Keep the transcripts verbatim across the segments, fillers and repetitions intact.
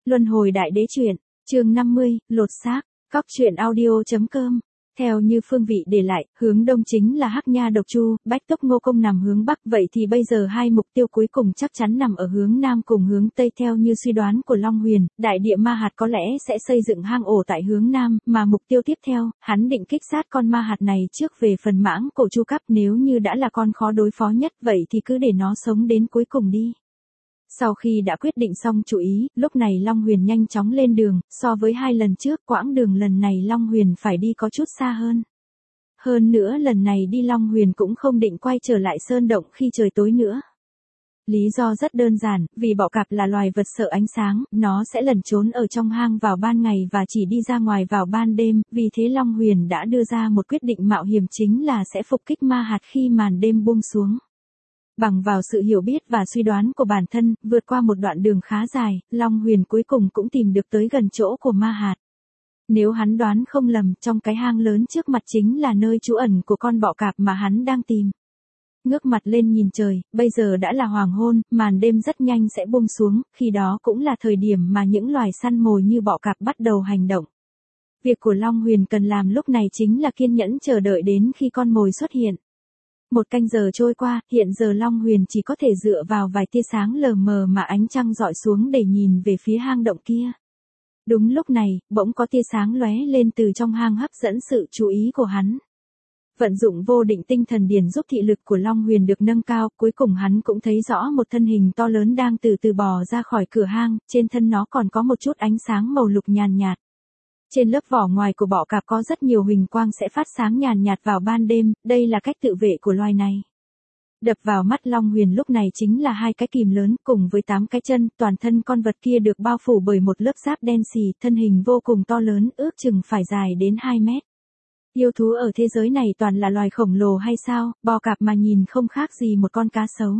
Luân hồi đại đế truyện, chương năm mươi, lột xác, cóc truyện audio.com. Theo như phương vị để lại, hướng đông chính là Hắc Nha Độc Chu, Bách Túc Ngô Công nằm hướng bắc, vậy thì bây giờ hai mục tiêu cuối cùng chắc chắn nằm ở hướng nam cùng hướng tây. Theo như suy đoán của Long Huyền, đại địa ma hạt có lẽ sẽ xây dựng hang ổ tại hướng nam, mà mục tiêu tiếp theo, hắn định kích sát con ma hạt này trước. Về phần mãng cổ Chu Cấp, nếu như đã là con khó đối phó nhất, vậy thì cứ để nó sống đến cuối cùng đi. Sau khi đã quyết định xong chủ ý, lúc này Long Huyền nhanh chóng lên đường, so với hai lần trước, quãng đường lần này Long Huyền phải đi có chút xa hơn. Hơn nữa lần này đi Long Huyền cũng không định quay trở lại sơn động khi trời tối nữa. Lý do rất đơn giản, vì bọ cạp là loài vật sợ ánh sáng, nó sẽ lẩn trốn ở trong hang vào ban ngày và chỉ đi ra ngoài vào ban đêm, vì thế Long Huyền đã đưa ra một quyết định mạo hiểm, chính là sẽ phục kích ma hạt khi màn đêm buông xuống. Bằng vào sự hiểu biết và suy đoán của bản thân, vượt qua một đoạn đường khá dài, Long Huyền cuối cùng cũng tìm được tới gần chỗ của ma hạt. Nếu hắn đoán không lầm, trong cái hang lớn trước mặt chính là nơi trú ẩn của con bọ cạp mà hắn đang tìm. Ngước mặt lên nhìn trời, bây giờ đã là hoàng hôn, màn đêm rất nhanh sẽ buông xuống, khi đó cũng là thời điểm mà những loài săn mồi như bọ cạp bắt đầu hành động. Việc của Long Huyền cần làm lúc này chính là kiên nhẫn chờ đợi đến khi con mồi xuất hiện. Một canh giờ trôi qua, hiện giờ Long Huyền chỉ có thể dựa vào vài tia sáng lờ mờ mà ánh trăng dọi xuống để nhìn về phía hang động kia. Đúng lúc này, bỗng có tia sáng lóe lên từ trong hang hấp dẫn sự chú ý của hắn. Vận dụng vô định tinh thần điển giúp thị lực của Long Huyền được nâng cao, cuối cùng hắn cũng thấy rõ một thân hình to lớn đang từ từ bò ra khỏi cửa hang, trên thân nó còn có một chút ánh sáng màu lục nhàn nhạt. Trên lớp vỏ ngoài của bọ cạp có rất nhiều huỳnh quang sẽ phát sáng nhàn nhạt vào ban đêm, đây là cách tự vệ của loài này. Đập vào mắt Long Huyền lúc này chính là hai cái kìm lớn cùng với tám cái chân, toàn thân con vật kia được bao phủ bởi một lớp giáp đen xì, thân hình vô cùng to lớn, ước chừng phải dài đến hai mét. Yêu thú ở thế giới này toàn là loài khổng lồ hay sao, bọ cạp mà nhìn không khác gì một con cá sấu.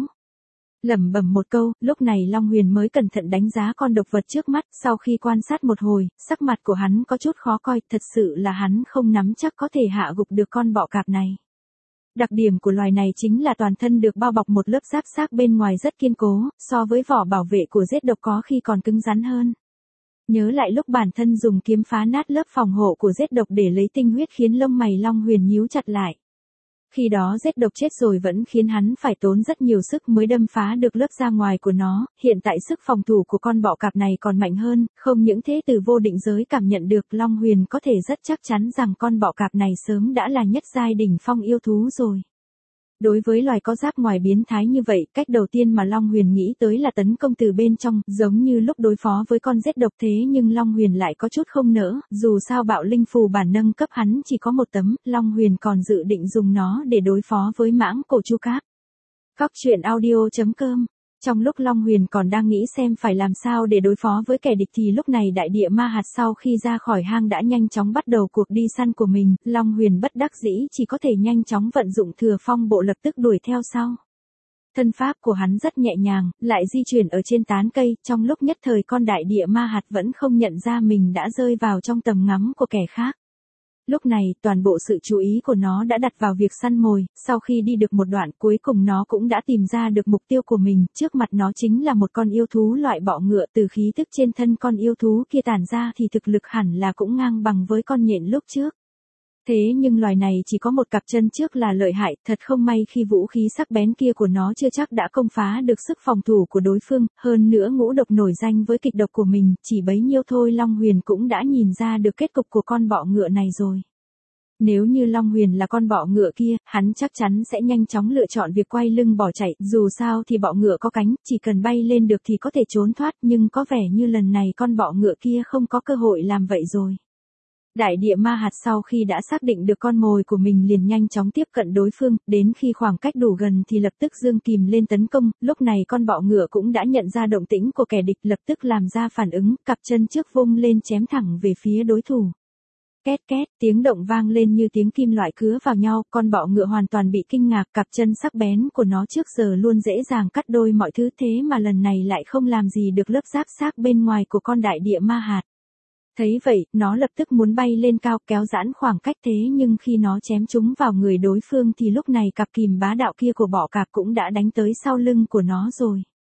Lẩm bẩm một câu, lúc này Long Huyền mới cẩn thận đánh giá con độc vật trước mắt, sau khi quan sát một hồi, sắc mặt của hắn có chút khó coi, thật sự là hắn không nắm chắc có thể hạ gục được con bọ cạp này. Đặc điểm của loài này chính là toàn thân được bao bọc một lớp giáp xác bên ngoài rất kiên cố, so với vỏ bảo vệ của giết độc có khi còn cứng rắn hơn. Nhớ lại lúc bản thân dùng kiếm phá nát lớp phòng hộ của giết độc để lấy tinh huyết khiến lông mày Long Huyền nhíu chặt lại. Khi đó giết độc chết rồi vẫn khiến hắn phải tốn rất nhiều sức mới đâm phá được lớp da ngoài của nó, hiện tại sức phòng thủ của con bọ cạp này còn mạnh hơn, không những thế từ vô định giới cảm nhận được Long Huyền có thể rất chắc chắn rằng con bọ cạp này sớm đã là nhất giai đỉnh phong yêu thú rồi. Đối với loài có giáp ngoài biến thái như vậy, cách đầu tiên mà Long Huyền nghĩ tới là tấn công từ bên trong, giống như lúc đối phó với con giết độc thế nhưng Long Huyền lại có chút không nỡ, dù sao bạo linh phù bản nâng cấp hắn chỉ có một tấm, Long Huyền còn dự định dùng nó để đối phó với mãng cổ Chu Cấp. Cóc truyện audio.com. Trong lúc Long Huyền còn đang nghĩ xem phải làm sao để đối phó với kẻ địch thì lúc này đại địa ma hạt sau khi ra khỏi hang đã nhanh chóng bắt đầu cuộc đi săn của mình, Long Huyền bất đắc dĩ chỉ có thể nhanh chóng vận dụng thừa phong bộ lập tức đuổi theo sau. Thân pháp của hắn rất nhẹ nhàng, lại di chuyển ở trên tán cây, trong lúc nhất thời con đại địa ma hạt vẫn không nhận ra mình đã rơi vào trong tầm ngắm của kẻ khác. Lúc này, toàn bộ sự chú ý của nó đã đặt vào việc săn mồi, sau khi đi được một đoạn cuối cùng nó cũng đã tìm ra được mục tiêu của mình, trước mặt nó chính là một con yêu thú loại bọ ngựa, từ khí tức trên thân con yêu thú kia tản ra thì thực lực hẳn là cũng ngang bằng với con nhện lúc trước. Thế nhưng loài này chỉ có một cặp chân trước là lợi hại, thật không may khi vũ khí sắc bén kia của nó chưa chắc đã công phá được sức phòng thủ của đối phương, hơn nữa ngũ độc nổi danh với kịch độc của mình, chỉ bấy nhiêu thôi Long Huyền cũng đã nhìn ra được kết cục của con bọ ngựa này rồi. Nếu như Long Huyền là con bọ ngựa kia, hắn chắc chắn sẽ nhanh chóng lựa chọn việc quay lưng bỏ chạy, dù sao thì bọ ngựa có cánh, chỉ cần bay lên được thì có thể trốn thoát, nhưng có vẻ như lần này con bọ ngựa kia không có cơ hội làm vậy rồi. Đại địa ma hạt sau khi đã xác định được con mồi của mình liền nhanh chóng tiếp cận đối phương, đến khi khoảng cách đủ gần thì lập tức giương kìm lên tấn công, lúc này con bọ ngựa cũng đã nhận ra động tĩnh của kẻ địch lập tức làm ra phản ứng, cặp chân trước vung lên chém thẳng về phía đối thủ. Két két, tiếng động vang lên như tiếng kim loại cứa vào nhau, con bọ ngựa hoàn toàn bị kinh ngạc, cặp chân sắc bén của nó trước giờ luôn dễ dàng cắt đôi mọi thứ thế mà lần này lại không làm gì được lớp giáp xác bên ngoài của con đại địa ma hạt. Thấy vậy, nó lập tức muốn bay lên cao kéo giãn khoảng cách thế nhưng khi nó chém trúng vào người đối phương thì lúc này cặp kìm bá đạo kia của bọ cạp cũng đã đánh tới sau lưng của nó rồi.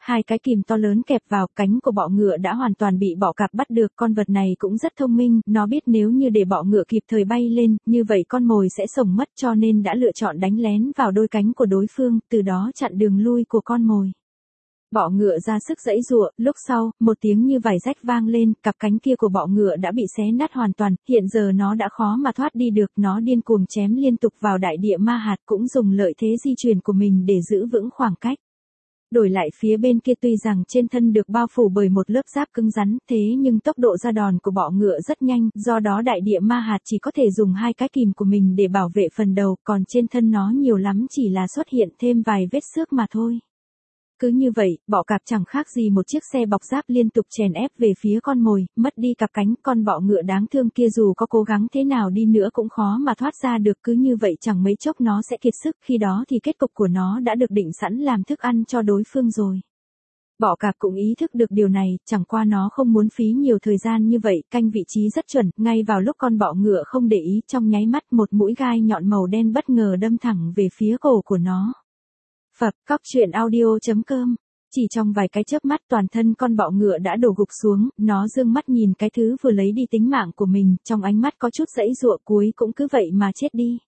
hai cái kìm to lớn kẹp vào, cánh của bọ ngựa đã hoàn toàn bị bọ cạp bắt được. Con vật này cũng rất thông minh, nó biết nếu như để bọ ngựa kịp thời bay lên, như vậy con mồi sẽ sống mất, cho nên đã lựa chọn đánh lén vào đôi cánh của đối phương, từ đó chặn đường lui của con mồi. Bọ ngựa ra sức giãy giụa, lúc sau, một tiếng như vải rách vang lên, cặp cánh kia của bọ ngựa đã bị xé nát hoàn toàn, hiện giờ nó đã khó mà thoát đi được, nó điên cuồng chém liên tục vào đại địa ma hạt, cũng dùng lợi thế di chuyển của mình để giữ vững khoảng cách. Đổi lại phía bên kia tuy rằng trên thân được bao phủ bởi một lớp giáp cứng rắn, thế nhưng tốc độ ra đòn của bọ ngựa rất nhanh, do đó đại địa ma hạt chỉ có thể dùng hai cái kìm của mình để bảo vệ phần đầu, còn trên thân nó nhiều lắm chỉ là xuất hiện thêm vài vết xước mà thôi. Cứ như vậy, bọ cạp chẳng khác gì một chiếc xe bọc giáp liên tục chèn ép về phía con mồi, mất đi cặp cánh, con bọ ngựa đáng thương kia dù có cố gắng thế nào đi nữa cũng khó mà thoát ra được, cứ như vậy chẳng mấy chốc nó sẽ kiệt sức, khi đó thì kết cục của nó đã được định sẵn làm thức ăn cho đối phương rồi. Bọ cạp cũng ý thức được điều này, chẳng qua nó không muốn phí nhiều thời gian như vậy, canh vị trí rất chuẩn, ngay vào lúc con bọ ngựa không để ý, trong nháy mắt một mũi gai nhọn màu đen bất ngờ đâm thẳng về phía cổ của nó. Phập, cóc truyện audio chấm com. Chỉ trong vài cái chớp mắt toàn thân con bọ ngựa đã đổ gục xuống, nó dương mắt nhìn cái thứ vừa lấy đi tính mạng của mình, trong ánh mắt có chút giãy giụa, cuối cũng cứ vậy mà chết đi.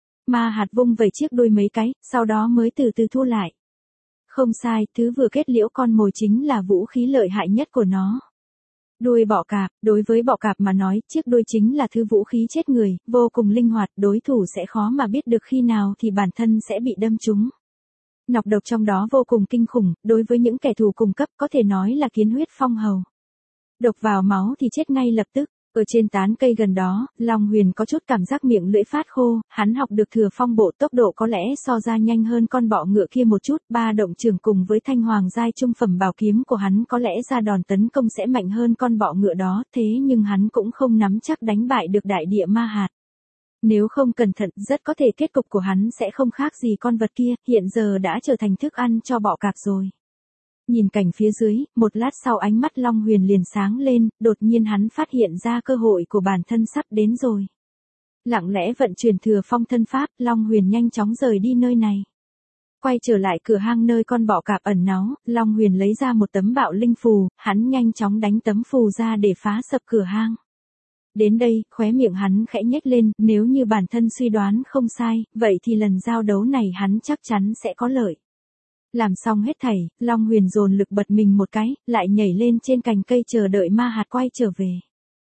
Ma hạt vung vẩy chiếc đuôi mấy cái, sau đó mới từ từ thu lại. Không sai, thứ vừa kết liễu con mồi chính là vũ khí lợi hại nhất của nó. Đuôi bọ cạp, đối với bọ cạp mà nói, chiếc đuôi chính là thứ vũ khí chết người, vô cùng linh hoạt, đối thủ sẽ khó mà biết được khi nào thì bản thân sẽ bị đâm trúng. Nọc độc trong đó vô cùng kinh khủng, đối với những kẻ thù cùng cấp có thể nói là kiến huyết phong hầu. Độc vào máu thì chết ngay lập tức. Ở trên tán cây gần đó, Long Huyền có chút cảm giác miệng lưỡi phát khô, hắn học được Thừa Phong bộ, tốc độ có lẽ so ra nhanh hơn con bọ ngựa kia một chút, ba động trường cùng với thanh hoàng giai trung phẩm bảo kiếm của hắn có lẽ ra đòn tấn công sẽ mạnh hơn con bọ ngựa đó, thế nhưng hắn cũng không nắm chắc đánh bại được đại địa ma hạt. Nếu không cẩn thận, rất có thể kết cục của hắn sẽ không khác gì con vật kia, hiện giờ đã trở thành thức ăn cho bọ cạp rồi. Nhìn cảnh phía dưới, một lát sau ánh mắt Long Huyền liền sáng lên, đột nhiên hắn phát hiện ra cơ hội của bản thân sắp đến rồi. Lặng lẽ vận chuyển Thừa Phong thân pháp, Long Huyền nhanh chóng rời đi nơi này. Quay trở lại cửa hang nơi con bọ cạp ẩn náu, Long Huyền lấy ra một tấm bạo linh phù, hắn nhanh chóng đánh tấm phù ra để phá sập cửa hang. Đến đây, khóe miệng hắn khẽ nhếch lên, nếu như bản thân suy đoán không sai, vậy thì lần giao đấu này hắn chắc chắn sẽ có lợi. Làm xong hết thảy, Long Huyền dồn lực bật mình một cái, lại nhảy lên trên cành cây chờ đợi ma hạt quay trở về.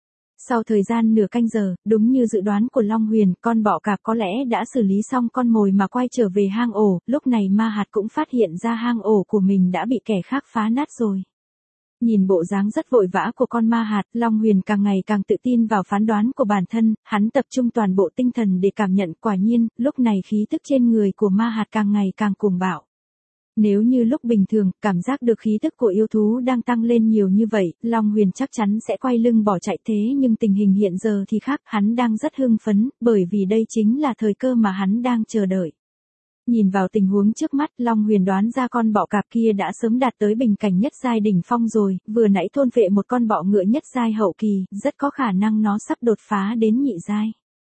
Sau thời gian nửa canh giờ, đúng như dự đoán của Long Huyền, con bọ cạp có lẽ đã xử lý xong con mồi mà quay trở về hang ổ, lúc này ma hạt cũng phát hiện ra hang ổ của mình đã bị kẻ khác phá nát rồi. Nhìn bộ dáng rất vội vã của con ma hạt, Long Huyền càng ngày càng tự tin vào phán đoán của bản thân, hắn tập trung toàn bộ tinh thần để cảm nhận, quả nhiên, lúc này khí tức trên người của ma hạt càng ngày càng cuồng bạo. Nếu như lúc bình thường, cảm giác được khí tức của yêu thú đang tăng lên nhiều như vậy, Long Huyền chắc chắn sẽ quay lưng bỏ chạy, thế nhưng tình hình hiện giờ thì khác, hắn đang rất hưng phấn, bởi vì đây chính là thời cơ mà hắn đang chờ đợi. Nhìn vào tình huống trước mắt, Long Huyền đoán ra con bọ cạp kia đã sớm đạt tới bình cảnh nhất giai đỉnh phong rồi, vừa nãy thôn phệ một con bọ ngựa nhất giai hậu kỳ, rất có khả năng nó sắp đột phá đến nhị giai.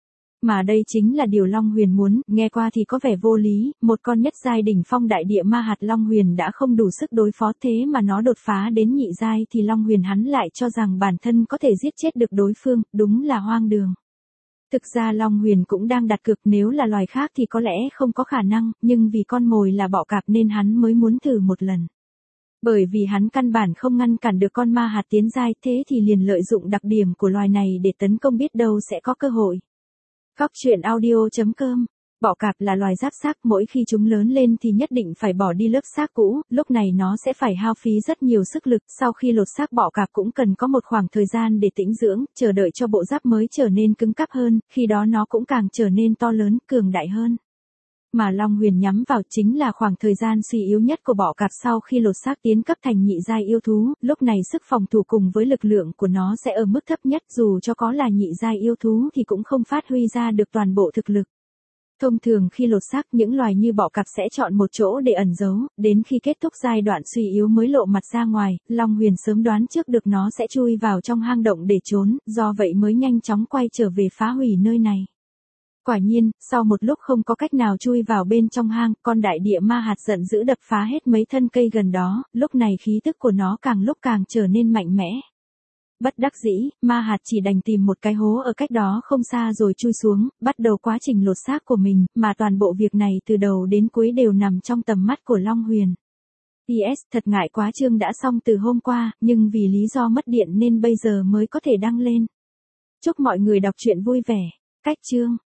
Mà đây chính là điều Long Huyền muốn, nghe qua thì có vẻ vô lý, một con nhất giai đỉnh phong đại địa ma hạt Long Huyền đã không đủ sức đối phó, thế mà nó đột phá đến nhị giai thì Long Huyền hắn lại cho rằng bản thân có thể giết chết được đối phương, đúng là hoang đường. Thực ra Long Huyền cũng đang đặt cược, nếu là loài khác thì có lẽ không có khả năng, nhưng vì con mồi là bọ cạp nên hắn mới muốn thử một lần. Bởi vì hắn căn bản không ngăn cản được con ma hạt tiến giai, thế thì liền lợi dụng đặc điểm của loài này để tấn công, biết đâu sẽ có cơ hội. Cóc truyện audio chấm com. Bọ cạp là loài giáp xác, mỗi khi chúng lớn lên thì nhất định phải bỏ đi lớp xác cũ, lúc này nó sẽ phải hao phí rất nhiều sức lực, sau khi lột xác bọ cạp cũng cần có một khoảng thời gian để tĩnh dưỡng, chờ đợi cho bộ giáp mới trở nên cứng cáp hơn, khi đó nó cũng càng trở nên to lớn, cường đại hơn. Mà Long Huyền nhắm vào chính là khoảng thời gian suy yếu nhất của bọ cạp sau khi lột xác tiến cấp thành nhị giai yêu thú, lúc này sức phòng thủ cùng với lực lượng của nó sẽ ở mức thấp nhất, dù cho có là nhị giai yêu thú thì cũng không phát huy ra được toàn bộ thực lực. Thông thường khi lột xác, những loài như bọ cạp sẽ chọn một chỗ để ẩn giấu, đến khi kết thúc giai đoạn suy yếu mới lộ mặt ra ngoài, Long Huyền sớm đoán trước được nó sẽ chui vào trong hang động để trốn, do vậy mới nhanh chóng quay trở về phá hủy nơi này. Quả nhiên, sau một lúc không có cách nào chui vào bên trong hang, con đại địa ma hạt giận dữ đập phá hết mấy thân cây gần đó, lúc này khí tức của nó càng lúc càng trở nên mạnh mẽ. Bất đắc dĩ, ma hạt chỉ đành tìm một cái hố ở cách đó không xa rồi chui xuống, bắt đầu quá trình lột xác của mình, mà toàn bộ việc này từ đầu đến cuối đều nằm trong tầm mắt của Long Huyền. pê ét thật ngại quá, chương đã xong từ hôm qua, nhưng vì lý do mất điện nên bây giờ mới có thể đăng lên. Chúc mọi người đọc truyện vui vẻ. Cách chương